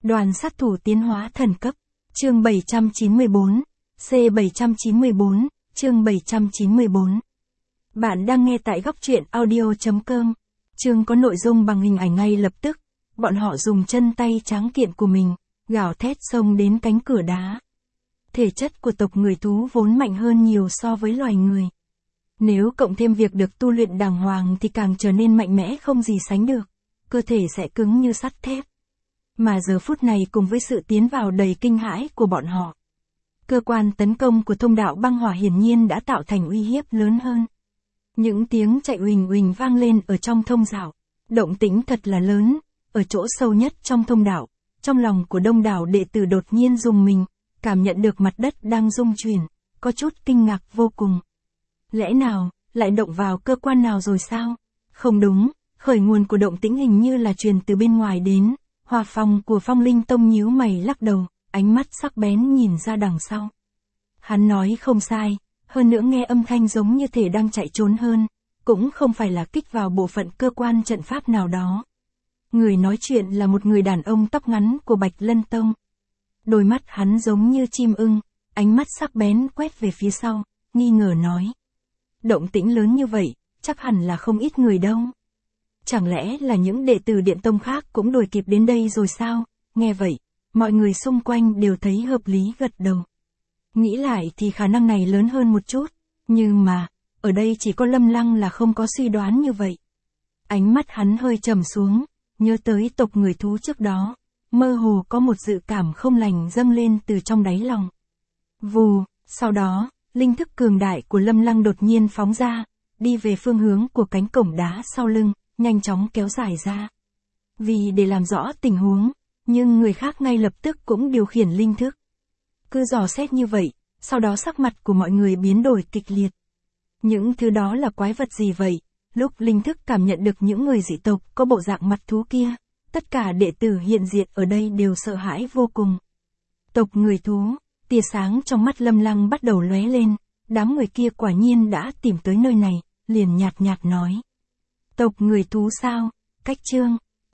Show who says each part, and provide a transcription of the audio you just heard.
Speaker 1: Đoàn sát thủ tiến hóa thần cấp. Chương 794. C794, chương 794. Bạn đang nghe tại góc truyện audio.com. Chương có nội dung bằng hình ảnh ngay lập tức. Bọn họ dùng chân tay tráng kiện của mình, gào thét xông đến cánh cửa đá. Thể chất của tộc người thú vốn mạnh hơn nhiều so với loài người. Nếu cộng thêm việc được tu luyện đàng hoàng thì càng trở nên mạnh mẽ không gì sánh được. Cơ thể sẽ cứng như sắt thép. Mà giờ phút này cùng với sự tiến vào đầy kinh hãi của bọn họ, cơ quan tấn công của thông đạo băng hỏa hiển nhiên đã tạo thành uy hiếp lớn hơn. Những tiếng chạy uỳnh uỳnh vang lên ở trong thông đạo. Động tĩnh thật là lớn, ở chỗ sâu nhất trong thông đạo. Trong lòng của đông đảo đệ tử đột nhiên rùng mình, cảm nhận được mặt đất đang rung chuyển, có chút kinh ngạc vô cùng. Lẽ nào, lại động vào cơ quan nào rồi sao? Không đúng, khởi nguồn của động tĩnh hình như là truyền từ bên ngoài đến. Hòa Phong của Phong Linh Tông nhíu mày lắc đầu, ánh mắt sắc bén nhìn ra đằng sau. Hắn nói không sai, hơn nữa nghe âm thanh giống như thể đang chạy trốn hơn, cũng không phải là kích vào bộ phận cơ quan trận pháp nào đó. Người nói chuyện là một người đàn ông tóc ngắn của Bạch Lân Tông. Đôi mắt hắn giống như chim ưng, ánh mắt sắc bén quét về phía sau, nghi ngờ nói. Động tĩnh lớn như vậy, chắc hẳn là không ít người đâu. Chẳng lẽ là những đệ tử Điện Tông khác cũng đuổi kịp đến đây rồi sao? Nghe vậy, mọi người xung quanh đều thấy hợp lý gật đầu. Nghĩ lại thì khả năng này lớn hơn một chút, nhưng mà, ở đây chỉ có Lâm Lăng là không có suy đoán như vậy. Ánh mắt hắn hơi trầm xuống, nhớ tới tộc người thú trước đó, mơ hồ có một dự cảm không lành dâng lên từ trong đáy lòng. Vù, sau đó, linh thức cường đại của Lâm Lăng đột nhiên phóng ra, đi về phương hướng của cánh cổng đá sau lưng, nhanh chóng kéo dài ra. Vì để làm rõ tình huống, nhưng người khác ngay lập tức cũng điều khiển linh thức. Cứ dò xét như vậy, sau đó sắc mặt của mọi người biến đổi kịch liệt. Những thứ đó là quái vật gì vậy? Lúc linh thức cảm nhận được những người dị tộc có bộ dạng mặt thú kia, tất cả đệ tử hiện diện ở đây đều sợ hãi vô cùng. Tộc người thú, tia sáng trong mắt Lâm Lăng bắt đầu lóe lên, đám người kia quả nhiên đã tìm tới nơi này, liền nhạt nhạt nói. Tộc người thú sao? Cách chương.